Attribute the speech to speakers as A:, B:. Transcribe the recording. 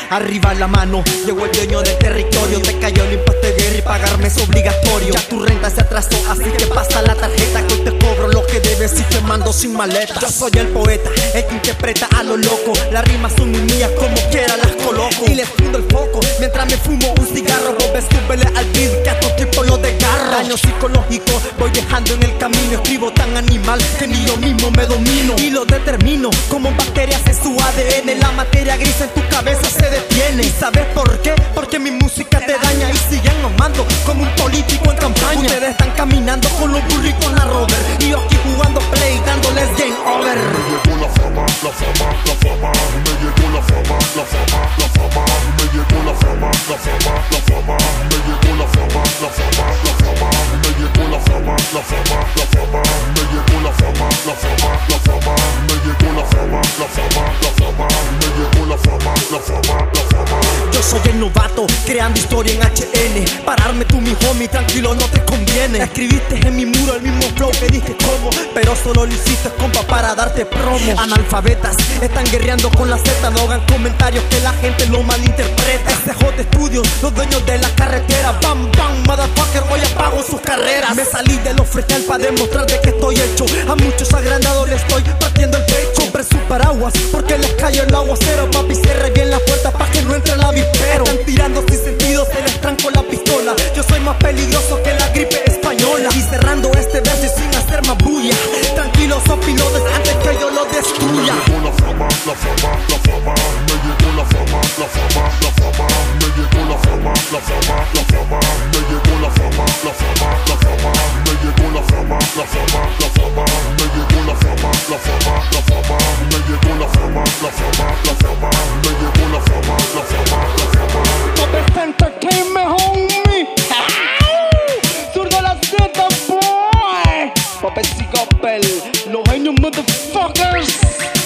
A: Arriba la mano, llegó el dueño del territorio. Te cayó el impuesto de guerra y pagarme es obligatorio. Ya tu renta se atrasó, así que pasa la tarjeta, que hoy te cobro lo que debes y te mando sin maletas. Yo soy el poeta, el que interpreta a lo loco. Las rimas son mis mías, como quiera las coloco. Y les fundo el foco, mientras me fumo un cigarro. Vos ves, súbele al beat, que a tu tipo lo desgarro. Daño psicológico, voy dejando en el camino. Escribo tan animal que ni yo mismo me domino. Y lo determino, como bacterias en su ADN. La materia gris en tu cabeza se detiene. ¿Y sabes por qué? Porque mi música te daña. Y siguen nomando como un político en campaña. Ustedes están caminando con los burritos a Robert, y yo aquí jugando play, dándoles game over.
B: Me llegó la fama, la fama, la fama. Me llegó la fama, la fama, la fama. Me llegó la fama, la fama, la fama. Me llegó la fama, la fama, la fama. Me llegó la fama, la fama, la fama. Me llegó la fama, la fama, la fama. Me llegó la fama, la fama, la fama. Me llegó la fama, la fama, la fama.
A: Yo soy el novato, creando historia en HN. Pararme tú, mi homie, tranquilo, no te conviene. Escribiste en mi muro el mismo flow que dije como, pero solo lo hiciste, compa, para darte promo. Analfabetas, están guerreando con la Z. No hagan comentarios que la gente lo malinterpreta. SJ Studios, los dueños de la carretera. Bam, bam, motherfucker, hoy apago sus carreras. Me salí del freestyle para demostrar de que estoy hecho. A muchos agrandados les estoy partiendo el pecho. Compre su paraguas, porque les cayó el aguacero. Papi, cierre bien la puerta pa' que no entre el avispero. Están tirando sin sentido, se les tranco la pistola. Yo soy más peligroso que la gripe española. Y cerrando este verso y sin hacer más bulla. Tranquilos, son pilotos antes que yo lo destruya.
B: Me llegó la fama, la fama, la fama. Me llegó la fama, la fama, la fama. Me llegó la fama, la fama, la fama. Me llegó la fama, la fama, la fama. Me llegó la fama, la fama, la fama. Me llegó la fama, la fama, la fama. Me llegó la fama, la fama, la fama. Me llegó la fama, la fama, la fama.
C: Top Entertainment, homie. Zurdo la Z, boy. Popes y Goppel, los genios motherfuckers.